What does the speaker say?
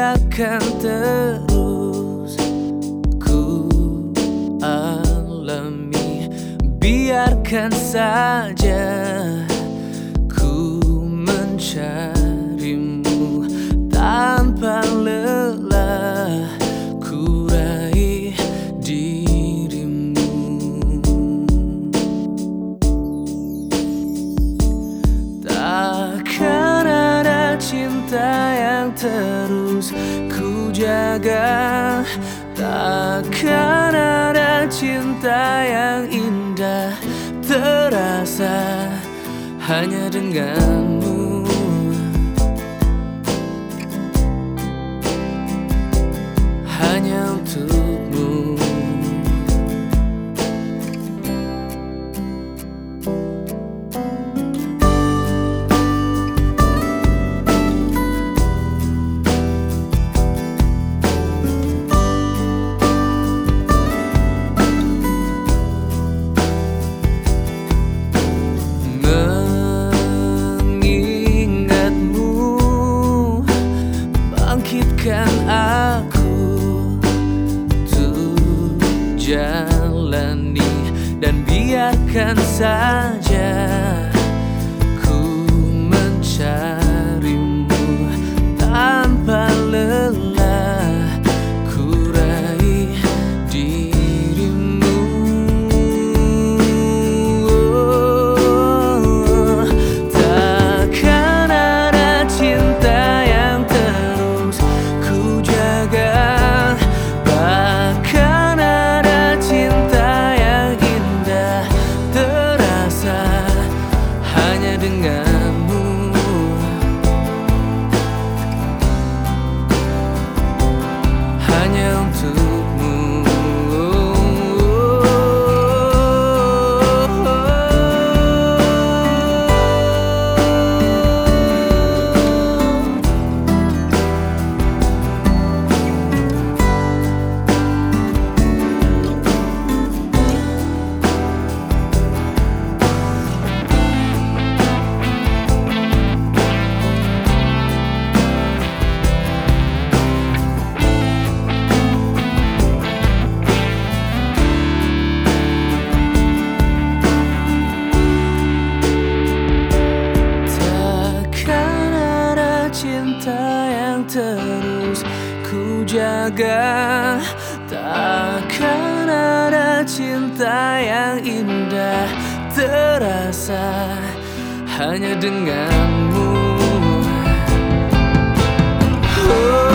biarkan terus ku alami, biarkan saja ku mencarimu tanpa lelah, ku raih dirimu. Takkan ada cinta yang terus ku jaga, takkan ada cinta yang indah terasa hanya denganmu. Hanya untukmu. Bangkitkan aku untuk jalani, dan biarkan saja ku mencarimu tanpa lelah, ku raih dirimu. Takkan ada cinta yang terus ku jaga, bahkan ada cinta yang indah terasa hanya denganmu. Hanya untukmu. Cinta yang terus ku jaga, takkan ada cinta yang indah terasa hanya denganmu.